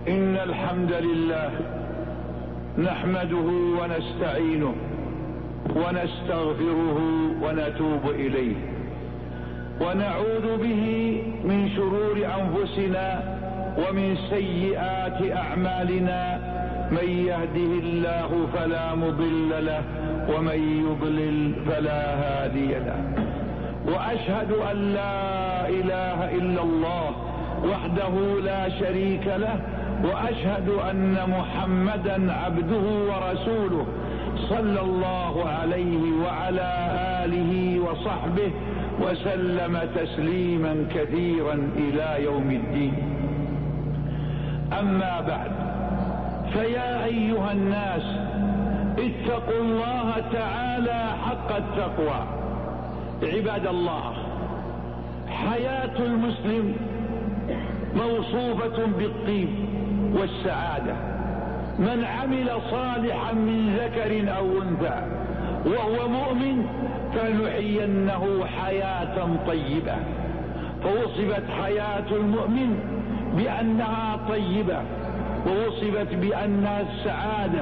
إن الحمد لله نحمده ونستعينه ونستغفره ونتوب إليه، ونعوذ به من شرور أنفسنا ومن سيئات أعمالنا. من يهده الله فلا مضل له ومن يضلل فلا هادي له. وأشهد أن لا إله إلا الله وحده لا شريك له، وأشهد أن محمدا عبده ورسوله صلى الله عليه وعلى آله وصحبه وسلم تسليما كثيرا إلى يوم الدين. أما بعد، فيا أيها الناس اتقوا الله تعالى حق التقوى. عباد الله، حياة المسلم موصوفة بالطيب والسعادة. من عمل صالحا من ذكر أو أنثى وهو مؤمن فلنحيينه حياة طيبة. فوصفت حياة المؤمن بأنها طيبة، ووصفت بأنها السعادة.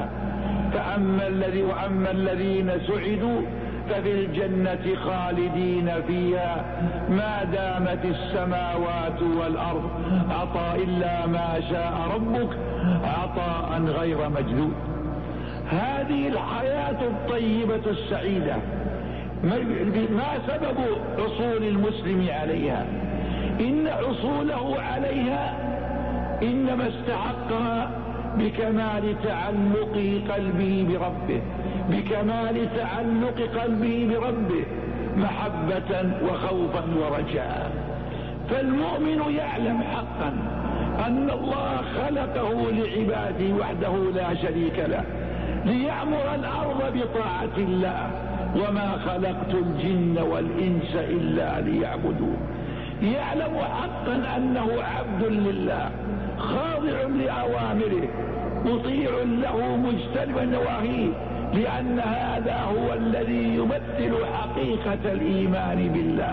وأما الذين سعدوا ففي الجنة خالدين فيها ما دامت السماوات والأرض عطاء إلا ما شاء ربك عطاء غير مجدود. هذه الحياة الطيبة السعيدة ما سبب حصول المسلم عليها؟ إن حصوله عليها إنما استحقها بكمال تعلق قلبه بربه، بكمال تعلق قلبه بربه محبة وخوفا ورجاء. فالمؤمن يعلم حقا أن الله خلقه لعباده وحده لا شريك له، ليعمر الأرض بطاعة الله، وما خلقت الجن والإنس إلا ليعبدون. يعلم حقا أنه عبد لله خاضع لأوامره مطيع له مجتنب نواهيه، لأن هذا هو الذي يمثل حقيقة الإيمان بالله.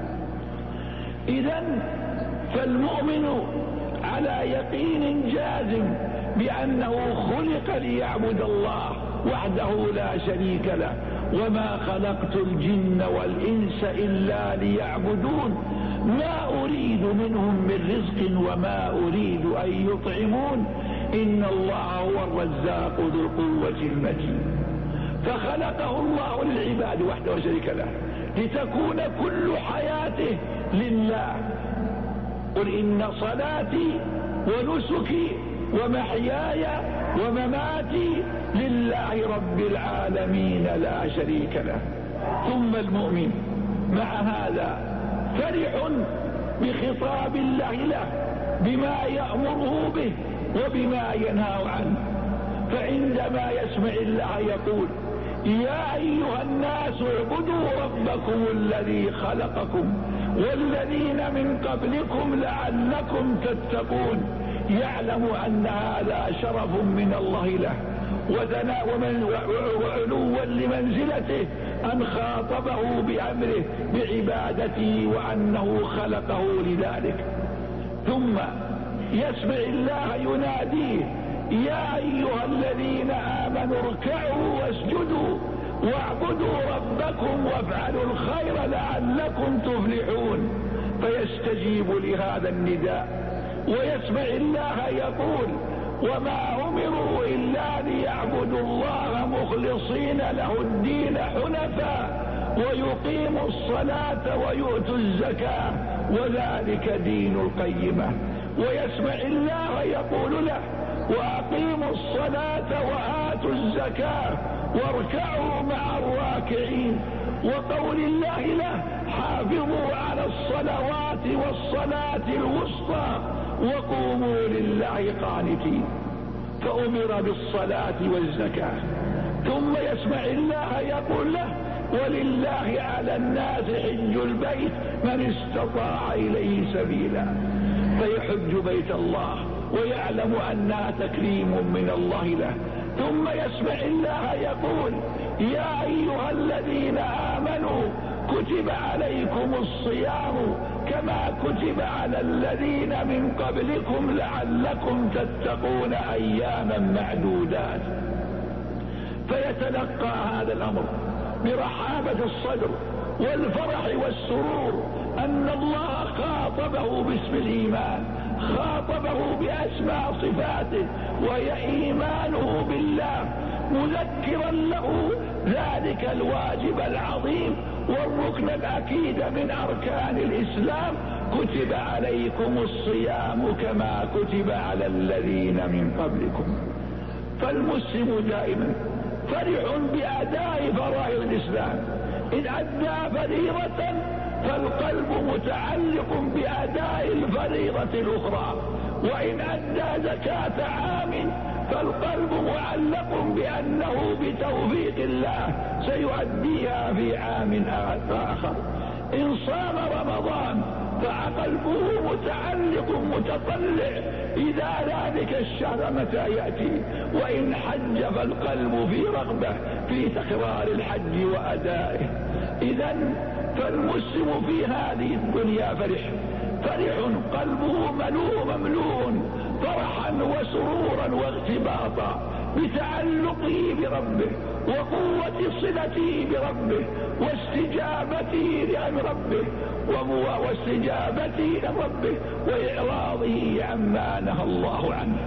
إذن فالمؤمن على يقين جازم بأنه خلق ليعبد الله وحده لا شريك له، وما خلقت الجن والإنس إلا ليعبدون ما أريد منهم من رزق وما أريد أن يطعمون إن الله هو الرزاق ذو القوة المتين. فخلقه الله للعباد وحده لا شريك له لتكون كل حياته لله. قل إن صلاتي ونسكي ومحياي ومماتي لله رب العالمين لا شريك له. ثم المؤمن مع هذا فرح بخطاب الله له بما يأمره به وبما ينهى عنه. فعندما يسمع الله يقول: يا أيها الناس اعبدوا ربكم الذي خلقكم والذين من قبلكم لعلكم تتقون، يعلم أن هذا شرف من الله له وعلوا لمنزلته أن خاطبه بأمره بعبادته وأنه خلقه لذلك. ثم يسمع الله يناديه: يا أيها الذين آمنوا اركعوا واسجدوا واعبدوا ربكم وافعلوا الخير لعلكم تفلحون. فيستجيب لهذا النداء ويسمع الله يقول: وما أمروا إلا ليعبدوا الله مخلصين له الدين حنفاء ويقيموا الصلاة ويؤتوا الزكاة وذلك دين القيمة. ويسمع الله يقول له: وأقيموا الصلاة وآتوا الزكاة واركعوا مع الراكعين. وقول الله له: حافظوا على الصلوات والصلاة الوسطى وقوموا لله قانتين. فأمر بالصلاة والزكاة. ثم يسمع الله يقول له: ولله على الناس حج البيت من استطاع إليه سبيلا. فيحج بيت الله ويعلم أنها تكريم من الله له. ثم يسمع الله يقول: يا أيها الذين آمنوا كتب عليكم الصيام كما كتب على الذين من قبلكم لعلكم تتقون أياما معدودات. فيتلقى هذا الأمر برحابة الصدر والفرح والسرور أن الله خاطبه باسم الإيمان، خاطبه بأسماء صفاته وهي إيمانه بالله، مذكرا له ذلك الواجب العظيم والركن الأكيد من أركان الإسلام: كتب عليكم الصيام كما كتب على الذين من قبلكم. فالمسلم دائما فرح بأداء فرائض الإسلام، إن أدى فريضة فالقلب متعلق بأداء الفريضة الأخرى، وإن أدى زكاة عام فالقلب معلق بأنه بتوفيق الله سيؤديها في عام آخر. إن صام رمضان فقلبه متعلق متطلع إذا ذلك الشهر متى يأتي، وإن حج فالقلب في رغبة في تكرار الحج وأدائه. إذن فالمسلم في هذه الدنيا فرح قلبه مملوء فرحا وسرورا واغتباطا بتعلقه بربه وقوة صلته بربه واستجابته لربه وإعراضه عما نهى الله عنه.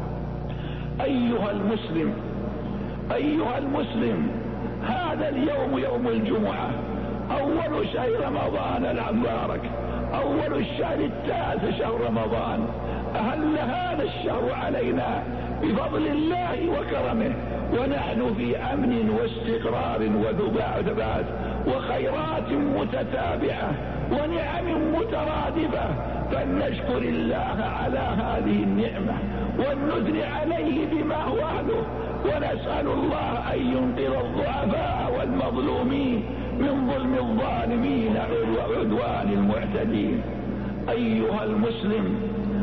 أيها المسلم، هذا اليوم يوم الجمعة، أول شهر رمضان المبارك، أول الشهر 9 شهر رمضان. أهل هذا الشهر علينا بفضل الله وكرمه، ونحن في أمن واستقرار وثبات وخيرات متتابعة ونعم مترادفة، فلنشكر الله على هذه النعمة ونثني عليه بما هو أهله، ونسأل الله أن ينقذ الضعفاء والمظلومين من ظلم الظالمين وعدوان المعتدين. أيها المسلم،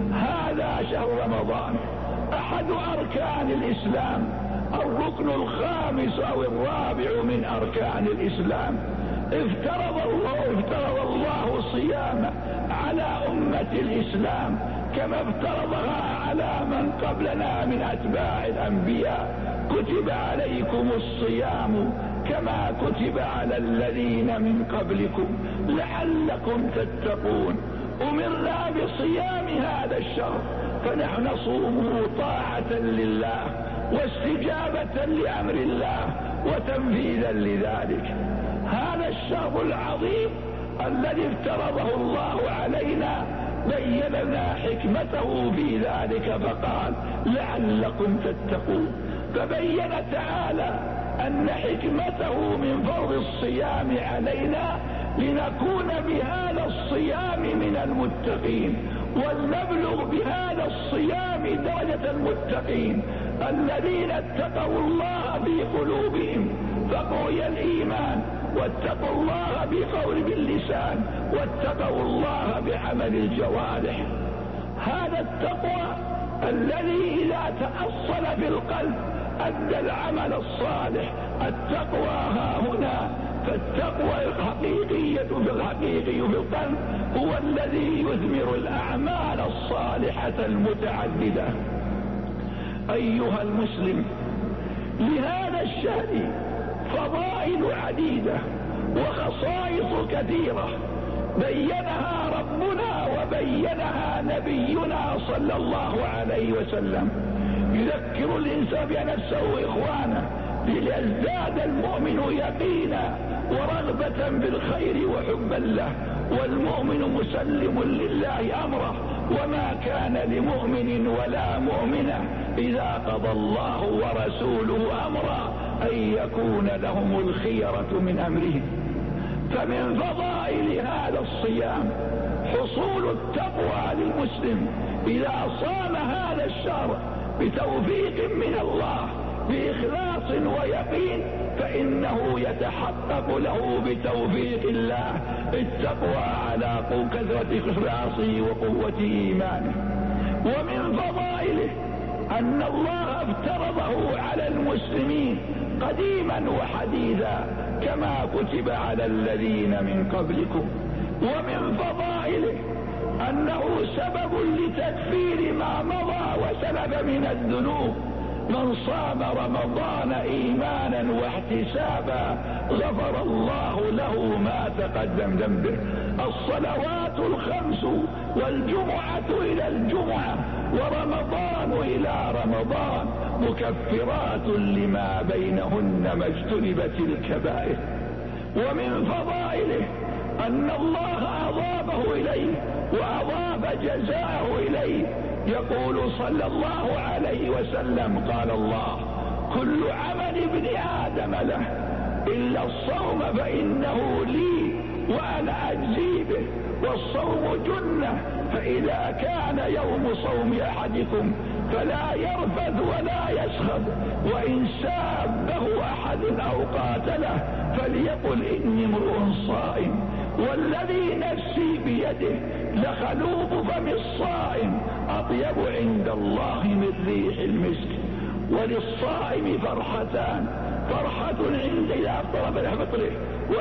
هذا شهر رمضان أحد أركان الإسلام، الركن الخامس أو الرابع من أركان الإسلام. افترض الله الصيام على أمة الإسلام كما افترضها على من قبلنا من أتباع الأنبياء. كتب عليكم الصيام كما كتب على الذين من قبلكم لعلكم تتقون. أمرنا بصيام هذا الشهر فنحن نصومه طاعة لله واستجابة لأمر الله وتنفيذا لذلك. هذا الشهر العظيم الذي افترضه الله علينا بين لنا حكمته في ذلك فقال لعلكم تتقون، فبين تعالى أن حكمته من فرض الصيام علينا لنكون بهذا الصيام من المتقين، ولنبلغ بهذا الصيام درجة المتقين الذين اتقوا الله في قلوبهم فقوي الإيمان، واتقوا الله بقول باللسان، واتقوا الله بعمل الجوارح. هذا التقوى الذي إذا تأصل في القلب أدى العمل الصالح. التقوى ها هنا، فالتقوى الحقيقية في القلب هو الذي يثمر الأعمال الصالحة المتعددة. أيها المسلم، لهذا الشهر فضائل عديدة وخصائص كثيرة بينها ربنا وبينها نبينا صلى الله عليه وسلم. يذكر الإنسان بنفسه إخوانه ليزداد المؤمن يقينا ورغبة بالخير وحبا له، والمؤمن مسلم لله أمره، وما كان لمؤمن ولا مؤمنة إذا قضى الله ورسوله أمرا أن يكون لهم الخيرة من أمرهم. فمن فضائل هذا الصيام حصول التقوى للمسلم إذا صام هذا الشهر بتوفيق من الله بإخلاص ويقين، فإنه يتحقق له بتوفيق الله التقوى على كثرة إخلاصه وقوة إيمانه. ومن فضائله أن الله افترضه على المسلمين قديما وحديثا كما كتب على الذين من قبلكم. ومن فضائله أنه سبب لتكفير ما مضى وسلب من الذنوب. من صام رمضان إيمانا واحتسابا غفر الله له ما تقدم ذنبه. الصلوات الخمس والجمعة إلى الجمعة ورمضان إلى رمضان مكفرات لما بينهن ما اجتنبت الكبائر. ومن فضائله أن الله أضافه إليه وأضاف جزاءه إليه. يقول صلى الله عليه وسلم قال الله: كل عمل ابن آدم له إلا الصوم فإنه لي وأنا أجزي به، والصوم جنة، فإذا كان يوم صوم أحدكم فلا يرفث ولا يسخط، وإن سابه أحد أو قاتله فليقل إني امرؤ صائم، والذي نفسي بيده لخلوق فم الصائم أطيب عند الله من ريح المسك. وللصائم فرحتان: فرحة عند إذا أفطر بفطره،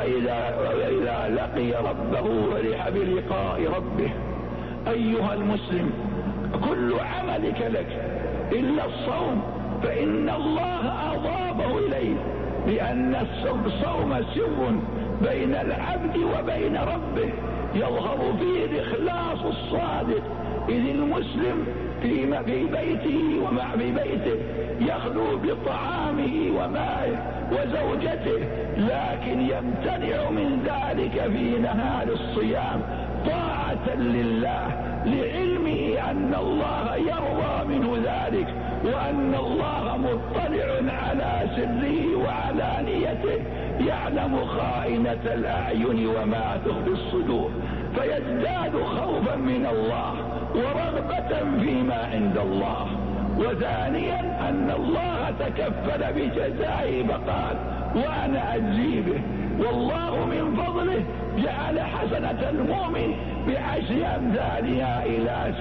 وإذا لقي ربه فرح بلقاء ربه. أيها المسلم، كل عملك لك إلا الصوم فإن الله أضافه إليه، لأن الصوم سر بين العبد وبين ربه يظهر فيه الإخلاص الصادق. إذ المسلم في بيته ومع بيته يخلو بطعامه ومائه وزوجته، لكن يمتنع من ذلك في نهار الصيام طاعة لله، لعلمه أن الله يرضى منه ذلك، وأن الله مطلع على سره وعلانيته، يعلم خائنة الأعين وما تخفي الصدور، فيزداد خوفا من الله ورغبة فيما عند الله. وثانيا أن الله تكفل بجزائه فقال: وأنا أجزي به. والله من فضله جعل حسنة المؤمن ب10 أمثالها إلى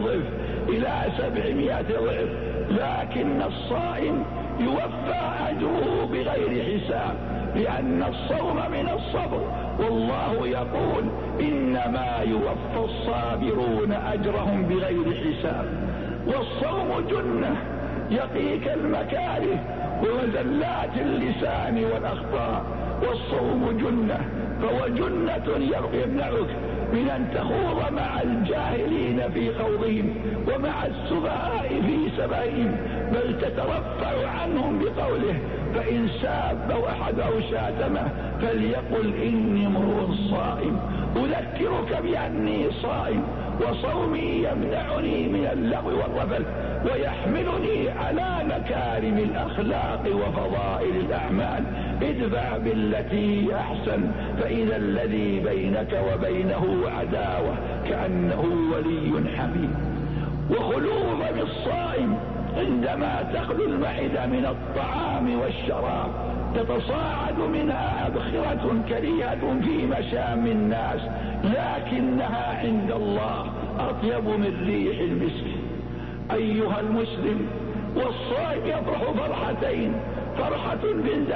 700 ضعف. لكن الصائم يوفى أجره بغير حساب، لأن الصوم من الصبر، والله يقول: إنما يوفى الصابرون أجرهم بغير حساب. والصوم جنة يقيك المكاره ومزلات اللسان والأخطاء. والصوم جنة، فهو جنة يمنعك من أن تخوض مع الجاهلين في خوضهم ومع السفهاء في سبائهم، بل تترفع عنهم بقوله: فإن سابه أحد أو شاتمه فليقل إني امرؤ صائم. أذكرك بأني صائم، وصومي يمنعني من اللغو والرفث ويحملني على مكارم الأخلاق وفضائل الأعمال. ادفع بالتي هي أحسن، فإذا الذي بينك وبينه عداوة كأنه ولي حميم. وخلو فم الصائم عندما تخلو المعدة من الطعام والشراب تتصاعد منها أبخرة كريهة في مشام الناس، لكنها عند الله أطيب من ريح المسك. أيها المسلم، والصائم يفرح فرحتين: فرحة عند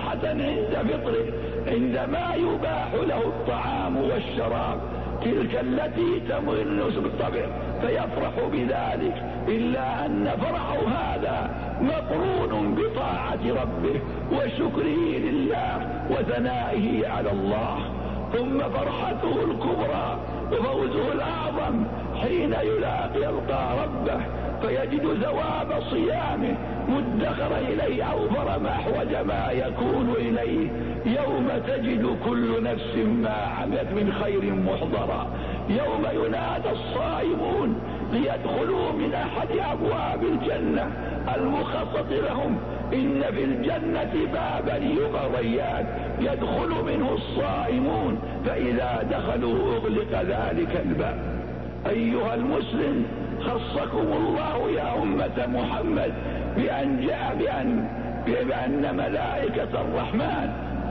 فطره عندما يباح له الطعام والشراب، تلك التي تمر بالطبع فيفرح بذلك، إلا أن فرحه هذا مقرون بطاعة ربه وشكره لله وثنائه على الله. ثم فرحته الكبرى وفوزه الأعظم حين يلقى ربه فيجد ثواب صيامه مدخر إليه أوفر ما أحوج ما يكون إليه يوم تجد كل نفس ما عملت من خير محضرا. يوم ينادى الصائمون ليدخلوا من أحد أبواب الجنة المخصص لهم، إن في الجنة بابا يغريان يدخل منه الصائمون، فإذا دخلوا أغلق ذلك الباب. أيها المسلم، خصكم الله يا أمة محمد بأن ملائكة الرحمن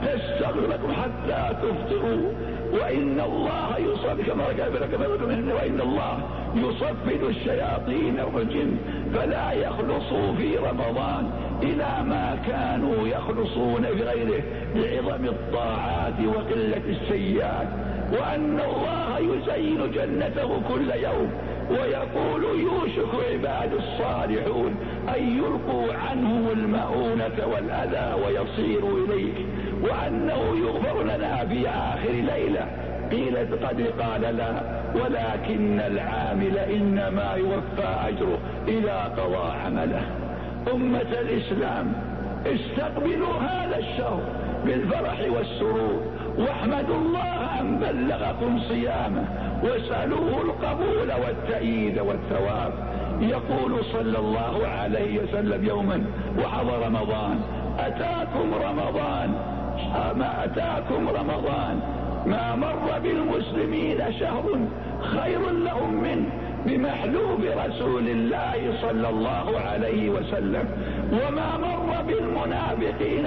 تستغفر لكم حتى تفطروا، وإن الله يصفد كما وإن الله يصفد الشياطين والجن فلا يخلصوا في رمضان إلى ما كانوا يخلصون بغيره لعظم الطاعات وقلة السيئات، وأن الله يزين جنته كل يوم ويقول يوشك عباد الصالحون أن يلقوا عنهم المؤونة والأذى ويصيروا إليك، وأنه يغفر لنا في آخر ليلة. قيل قد قال لا، ولكن العامل إنما يوفى أجره إذا قضى عمله. أمة الإسلام استقبلوا هذا الشهر بالفرح والسرور، واحمدوا الله أن بلغكم صيامه، واسألوه القبول والتأييد والثواب. يقول صلى الله عليه وسلم يوما وحضر رمضان: أتاكم رمضان ما مر بالمسلمين شهر خير لهم منه بمحلوب رسول الله صلى الله عليه وسلم، وما مر بالمنافقين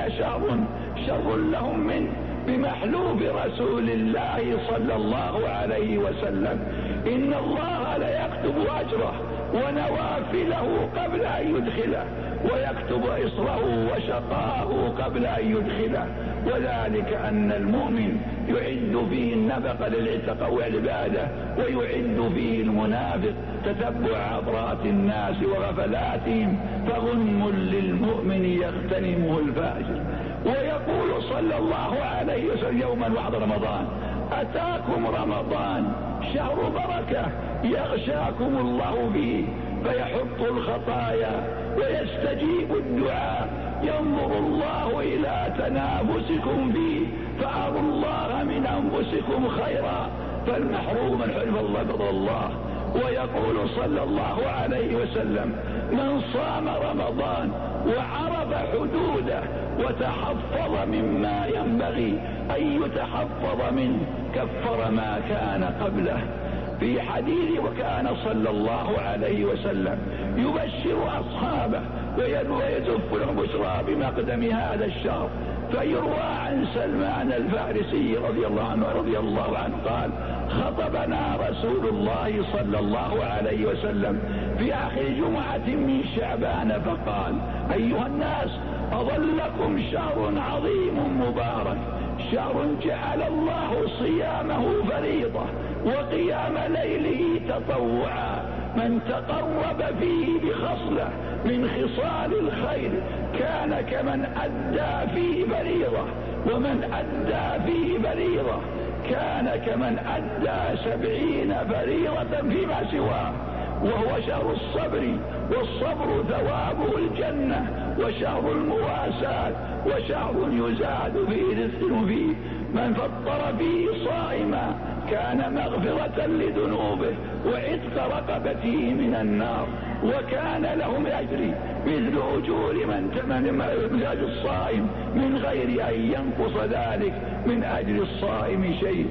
شر لهم منه بمحلوب رسول الله صلى الله عليه وسلم. إن الله ليكتب أجره ونوافله قبل أن يدخله، ويكتب إصره وشقاه قبل أن يدخله، وذلك أن المؤمن يعد فيه النفق للعتق والعبادة، ويعد فيه المنافق تتبع عبرات الناس وغفلاتهم، فغنم للمؤمن يغتنمه الفاجر. ويقول صلى الله عليه وسلم يوما وحضر رمضان: أتاكم رمضان شهر بركة يغشاكم الله به فيحط الخطايا ويستجيب الدعاء، ينظر الله إلى تنافسكم فيه فأروا الله من أنفسكم خيرا، فالمحروم من حرم الله فضل الله. ويقول صلى الله عليه وسلم: من صام رمضان وعرف حدوده وتحفظ مما ينبغي أن يتحفظ منه كفر ما كان قبله. في حديث: وكان صلى الله عليه وسلم يبشر أصحابه ويزف لهم بشرى بمقدم هذا الشهر. فيروى عن سلمان الفارسي رضي الله عنه قال: خطبنا رسول الله صلى الله عليه وسلم في آخر جمعة من شعبان فقال: أيها الناس، أظلكم شهر عظيم مبارك، شهر جعل الله صيامه فريضة وقيام ليله تطوعا، من تقرب فيه بخصلة من خصال الخير كان كمن أدى فيه فريضة، ومن أدى فيه فريضة كان كمن أدى 70 فريضة فيما سواه. وهو شهر الصبر، والصبر ثوابه الجنة، وشهر المواساة، وشهر يزاد فيه رزق فيه. من فطر فيه صائما كان مغفرة لذنوبه وعتق رقبته من النار، وكان لهم أجر مثل أجور من أجل الصائم من غير أن ينقص ذلك من أجل الصائم شيء.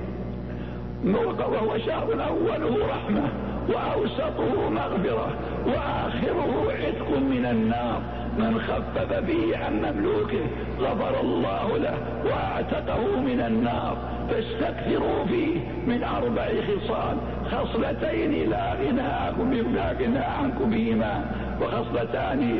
وهو شهر أوله رحمة، وأوسطه مغفرة، وآخره عتق من النار. من خفف فيه عن مملوكه غفر الله له واعتقه من النار. فاستكثروا فيه من 4 خصال: خصلتين لا غنى عنكم بهما، وخصلتان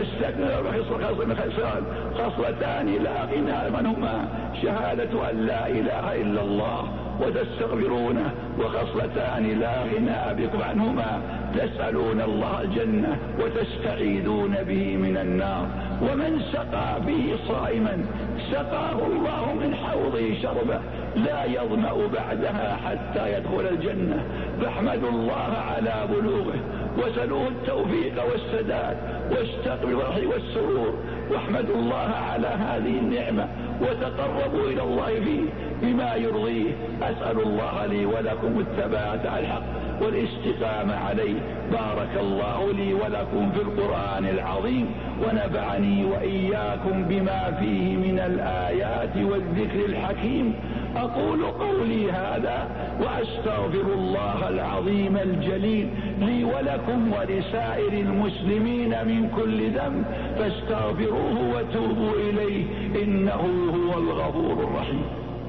خصلتان لا غنى عنهما: شهادة أن لا إله إلا الله وتستغفرونه، وخصلتان لا غنى بكم عنهما: تسألون الله الجنة وتستعيذون به من النار. ومن سقى به صائما سقاه الله من حوضه شربة لا يظمأ بعدها حتى يدخل الجنة. فاحمدوا الله على بلوغه، وسلوه التوفيق والسداد، واستقبلوا الفرح والسرور، واحمدوا الله على هذه النعمة، وتقربوا إلى الله فيه بما يرضيه. أسأل الله لي ولكم الثبات على الحق والاستقامة عليه. بارك الله لي ولكم في القرآن العظيم، ونفعني وإياكم بما فيه من الآيات والذكر الحكيم. أقول قولي هذا وأستغفر الله العظيم الجليل لي ولكم ولسائر المسلمين من كل ذنب فاستغفروه وتوبوا إليه إنه هو الغفور الرحيم.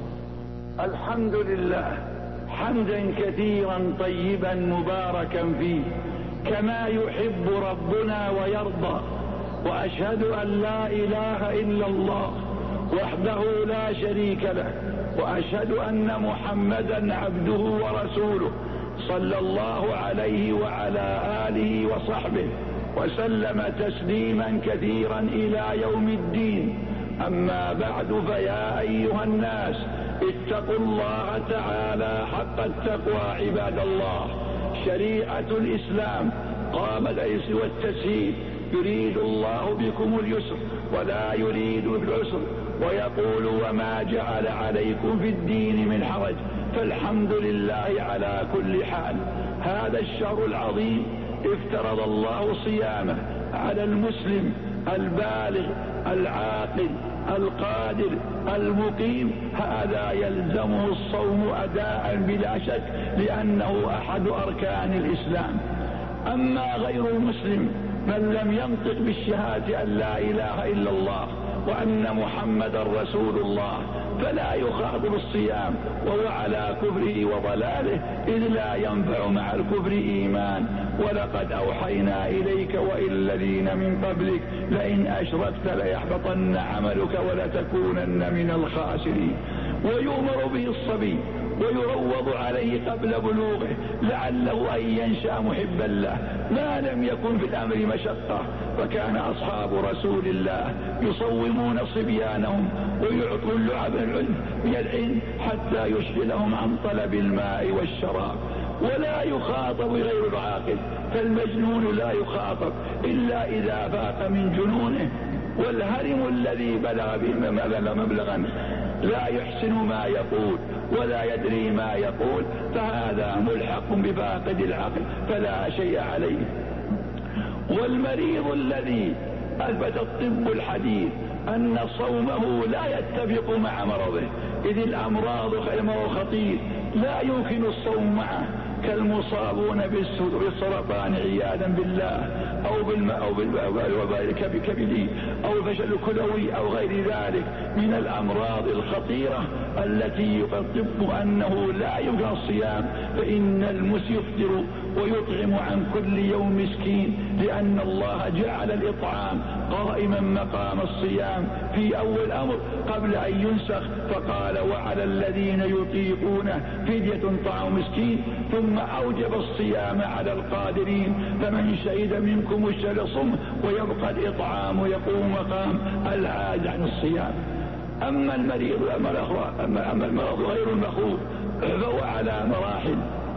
الحمد لله حمدا كثيرا طيبا مباركا فيه كما يحب ربنا ويرضى، وأشهد أن لا إله إلا الله وحده لا شريك له، وأشهد أن محمدا عبده ورسوله صلى الله عليه وعلى آله وصحبه وسلم تسليما كثيرا إلى يوم الدين. أما بعد، فيا أيها الناس اتقوا الله تعالى حق التقوى عباد الله. شريعة الإسلام قامت والتسهيل، يريد الله بكم اليسر ولا يريد بالعسر، ويقول وما جعل عليكم في الدين من حرج، فالحمد لله على كل حال. هذا الشهر العظيم افترض الله صيامه على المسلم البالغ العاقل القادر المقيم، هذا يلزمه الصوم أداء بلا شك لأنه أحد أركان الإسلام. أما غير المسلم من لم ينطق بالشهادة أن لا إله إلا الله وأن محمد رسول الله فلا يخاطب الصيام وهو على كفره وضلاله، إذ لا ينفع مع الكفر إيمان. ولقد أوحينا إليك وإلى الذين من قبلك لئن أشركت ليحبطن عملك ولتكونن من الخاسرين. ويؤمر به الصبي ويروض عليه قبل بلوغه لعله أن ينشأ محبا له ما لم يكن في الأمر مشقة، فكان أصحاب رسول الله يصومون صبيانهم ويعطون اللعب من العلم حتى يشغلهم عن طلب الماء والشراب. ولا يخاطب غير العاقل، فالمجنون لا يخاطب إلا إذا فاق من جنونه، والهرم الذي بلغ مبلغا لا يحسن ما يقول ولا يدري ما يقول فهذا ملحق بفاقد العقل فلا شيء عليه. والمريض الذي أثبت الطب الحديث أن صومه لا يتفق مع مرضه، إذ الأمراض خطير لا يمكن الصوم معه، كالمصابون بالسرطان عياذا بالله أو بالوباء الكبدي أو الفشل الكلوي أو غير ذلك من الأمراض الخطيرة التي يطب أنه لا يمكن الصيام، فإن المسلم يفطر ويطعم عن كل يوم مسكين، لأن الله جعل الإطعام قائما مقام الصيام في أول أمر قبل أن ينسخ، فقال وعلى الذين يطيقونه فدية طعام مسكين، ثم أوجب الصيام على القادرين، فمن شهد منكم الشهر صم، ويبقى الإطعام يقوم مقام العاج عن الصيام. أما المرض غير المخوف فهو على مراحل،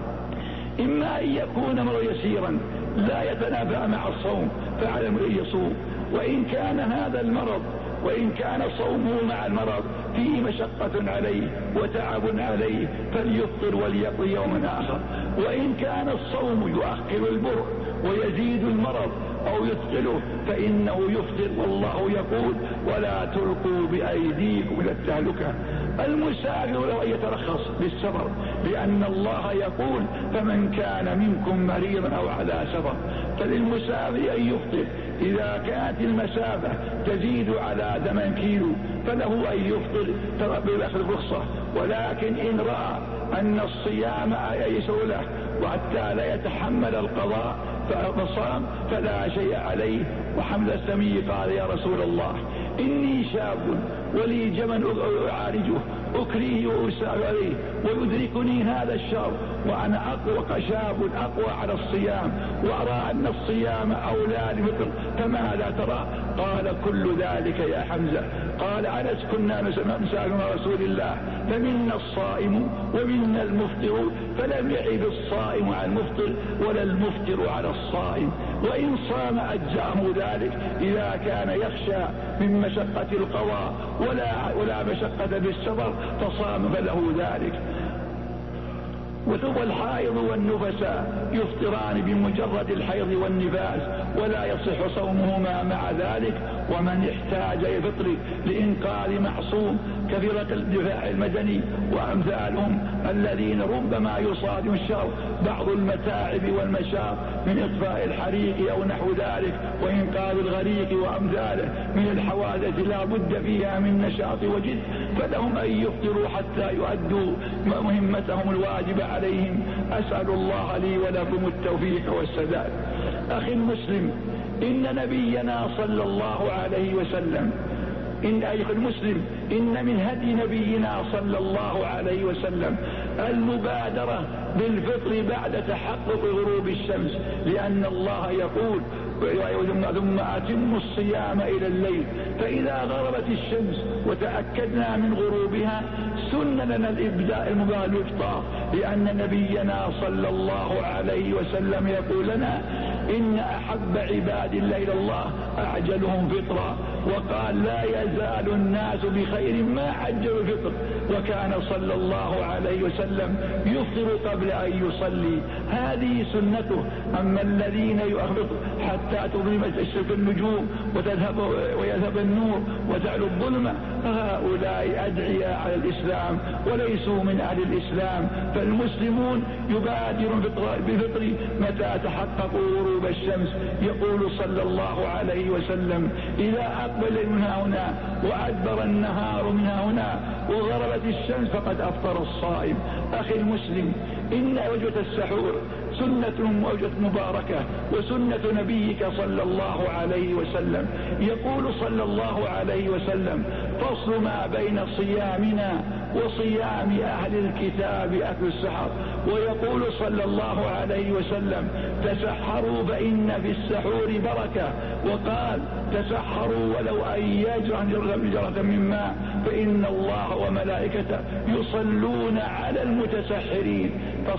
إما أن يكون مرض يسيرا لا يتنافى مع الصوم فعلى المرء يصوم، وإن كان هذا المرض وإن كان صومه مع المرض فيه مشقة عليه وتعب عليه فليفطر وليقضي يوما آخر، وإن كان الصوم يؤخر البر ويزيد المرض أو يثقله فإنه يفطر، والله يقول ولا تلقوا بأيديكم إلى التهلكة. المسافر لو يترخص بالسفر، لأن الله يقول فمن كان منكم مريضا أو على سفر، فللمسافر أن يفطر إذا كانت المسافة تزيد على 8 كيلو فله أن يفطر بأخذ رخصة، ولكن إن رأى أن الصيام أيسر له وحتى لا يتحمل القضاء فصام فلا شيء عليه. وحمد السمي قال يا رسول الله إني شاب ولي جمل أعالجه أكريه وأسال عليه ويدركني هذا الشر وأنا شاب أقوى على الصيام وأرى أن الصيام أولى لفطر، فماذا ترى؟ قال كل ذلك يا حمزة. قال أنس كنا نسأل رسول الله فمنا الصائم ومنا المفطر، فلم يعب الصائم على المفطر ولا المفطر على الصائم، وإن صام أجزاه ذلك إذا كان يخشى من مشقة القضاء ولا مشقة بالسفر فصام فله ذلك. والحائض والنفساء يفطران بمجرد الحيض والنفاس ولا يصح صومهما مع ذلك. ومن احتاج يفطر لإنقاذ معصوم كفرق الدفاع المدني وأمثالهم الذين ربما يصادم الشر بعض المتاعب والمشاق من إطفاء الحريق أو نحو ذلك وإنقاذ الغريق وأمثاله من الحوادث لا بد فيها من نشاط وجد، فلهم أن يفطروا حتى يؤدوا مهمتهم الواجبة عليهم. أسأل الله لي ولكم التوفيق والسداد. أخي المسلم، إن نبينا صلى الله عليه وسلم أيها المسلم إن من هدي نبينا صلى الله عليه وسلم المبادرة بالفطر بعد تحقق غروب الشمس، لأن الله يقول ثم أتموا الصيام إلى الليل، فإذا غربت الشمس وتأكدنا من غروبها سن لنا المبادرة بالإفطار، لأن نبينا صلى الله عليه وسلم يقول لنا إن أحب عباد الله إلى الله أعجلهم فطرا، وقال لا يزال الناس بخير ما عجلوا الفطر، وكان صلى الله عليه وسلم يفطر قبل أن يصلي، هذه سنته. أما الذين يؤخر حتى تظلم تشرق النجوم ويذهب النور وتعلو الظلمة فهؤلاء أدعياء على الإسلام وليسوا من أهل الإسلام. فالمسلمون يبادرون بفطر متى تحققوا غروب الشمس. يقول صلى الله عليه وسلم إذا أقبل من هنا وأدبر النهار من هنا وغربت الشمس فقد أفطر الصائم. أخي المسلم، إن وجبة السحور سنة وجبة مباركة وسنة نبيك صلى الله عليه وسلم. يقول صلى الله عليه وسلم فصل ما بين صيامنا وصيام أهل الكتاب أكل السحر. ويقول صلى الله عليه وسلم تسحروا فإن في السحور بركة، وقال تسحروا ولو أن يجرة من ماء فإن الله وملائكته يصلون على المتسحرين.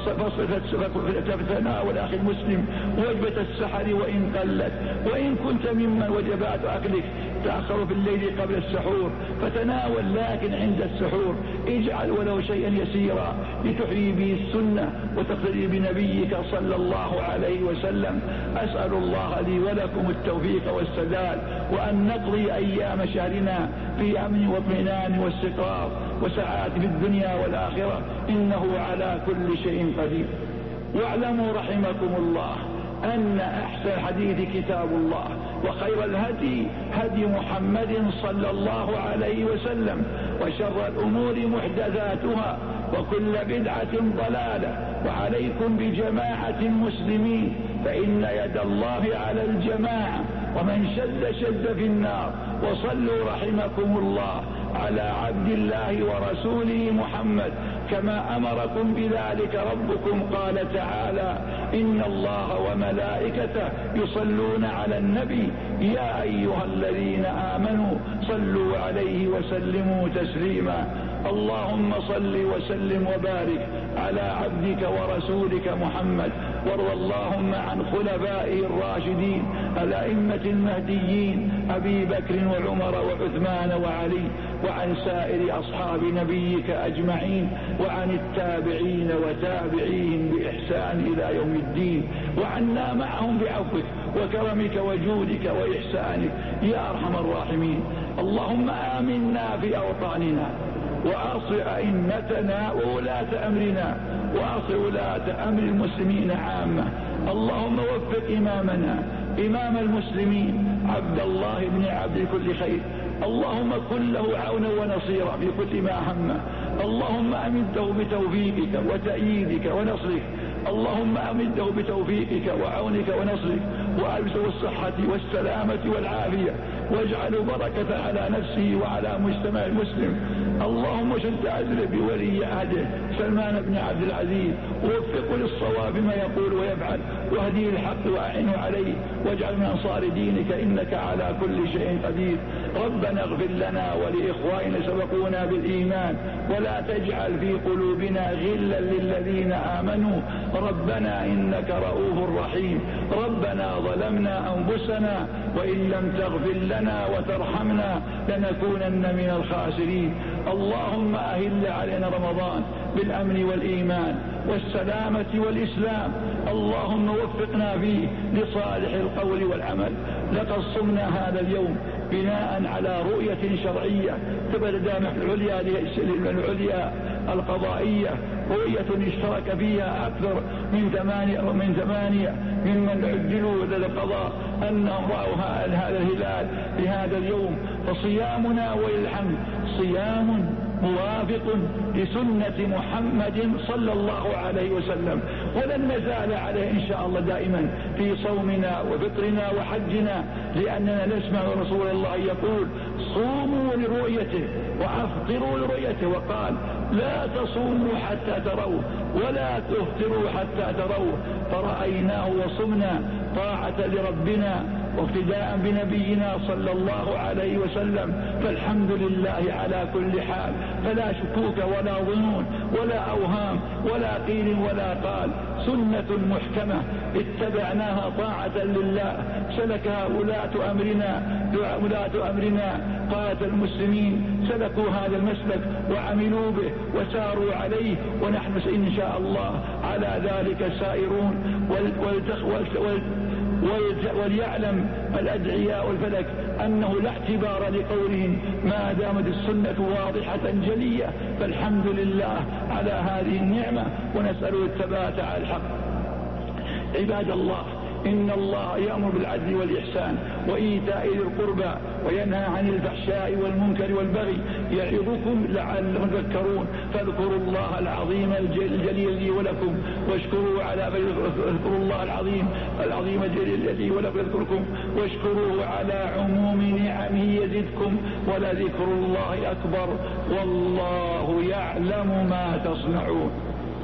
فتناول أخي المسلم وجبة السحر وإن قلت، وإن كنت ممن وجبات أكلك تأخر في الليل قبل السحور فتناول، لكن عند السحور اجعل ولو شيئا يسيرا لتحيي به السنة وتقتدي بنبيك صلى الله عليه وسلم. أسأل الله لي ولكم التوفيق والسداد، وأن نقضي أيام شهرنا في أمن واطمئنان واستقرار وسعادة في الدنيا والآخرة، إنه على كل شيء قدير. واعلموا رحمكم الله أن أحسن الحديث كتاب الله، وخير الهدي هدي محمد صلى الله عليه وسلم، وشر الأمور محدثاتها وكل بدعة ضلالة. وعليكم بجماعة المسلمين فإن يد الله على الجماعة، ومن شد في النار. وصلوا رحمكم الله على عبد الله ورسوله محمد كما أمركم بذلك ربكم. قال تعالى إن الله وملائكته يصلون على النبي يا أيها الذين آمنوا صلوا عليه وسلموا تسليما. اللهم صل وسلم وبارك على عبدك ورسولك محمد، وارض اللهم عن خلفائه الراشدين الأئمة المهديين أبي بكر وعمر وعثمان وعلي، وعن سائر أصحاب نبيك أجمعين، وعن التابعين وتابعيهم بإحسان إلى يوم الدين، وعنا معهم بعفوك وكرمك وجودك وإحسانك يا أرحم الراحمين. اللهم آمنا في أوطاننا، وأصل أئمتنا وولاة أمرنا، وأصل ولاة أمر المسلمين عامة. اللهم وفق إمامنا إمام المسلمين عبد الله بن عبد كل خير، اللهم كن له عونا ونصيرا في كل ما همه. اللهم أمده بتوفيقك وتأييدك ونصرك، اللهم أمده بتوفيقك وعونك ونصرك، وألبسه الصحة والسلامة والعافية، واجعله بركة على نفسه وعلى مجتمع المسلم. اللهم شد أجر بولي عهده سلمان بن عبد العزيز، ووفقه للصواب ما يقول ويفعل، واهديه الحق وأعنه عليه، واجعل من أنصار دينك إنك على كل شيء قدير. ربنا اغفر لنا ولإخواننا سبقونا بالإيمان، ولا تجعل في قلوبنا غلا للذين آمنوا، ربنا إنك رؤوف رحيم. ربنا ظلمنا أنفسنا وإن لم تغفر لنا وترحمنا لنكونن من الخاسرين. اللهم أهل علينا رمضان بالأمن والإيمان والسلامة والإسلام. اللهم وفقنا فيه لصالح القول والعمل. لقد صمنا هذا اليوم بناء على رؤية شرعية تبدأ العليا القضائية، رؤية اشترك فيها أكثر من 8 ممن عجلوا للقضاء أنهم رأوا هذا الهلال لهذا اليوم. فصيامنا وللحمد صيام موافق لسنة محمد صلى الله عليه وسلم، ولن نزال عليه إن شاء الله دائما في صومنا وفطرنا وحجنا، لأننا نسمع رسول الله يقول صوموا لرؤيته وأفطروا لرؤيته، وقال لا تصوموا حتى تروا ولا تفطروا حتى تروا. فرأيناه وصمنا طاعة لربنا واقتداء بنبينا صلى الله عليه وسلم. فالحمد لله على كل حال، فلا شكوك ولا ظنون ولا أوهام ولا قيل ولا قال، سنة محكمة اتبعناها طاعة لله، سلكها ولاة أمرنا قادة المسلمين سلكوا هذا المسلك وعملوا به وساروا عليه، ونحن إن شاء الله على ذلك سائرون. وليعلم الأدعياء والفلك أنه لا اعتبار لقولهم ما دامت السنة واضحة جلية. فالحمد لله على هذه النعمة، ونسأله الثبات على الحق. عباد الله، إن الله يأمر بالعدل والإحسان وإيتاء ذي القربى وينهى عن الفحشاء والمنكر والبغي يعظكم لعلكم تذكرون. فاذكروا الله العظيم الجليل لي ولكم واشكروا اذكروا الله العظيم الجليل لي ولكم يذكركم واشكروه على عموم نعمه يزدكم ولذكر الله أكبر والله يعلم ما تصنعون.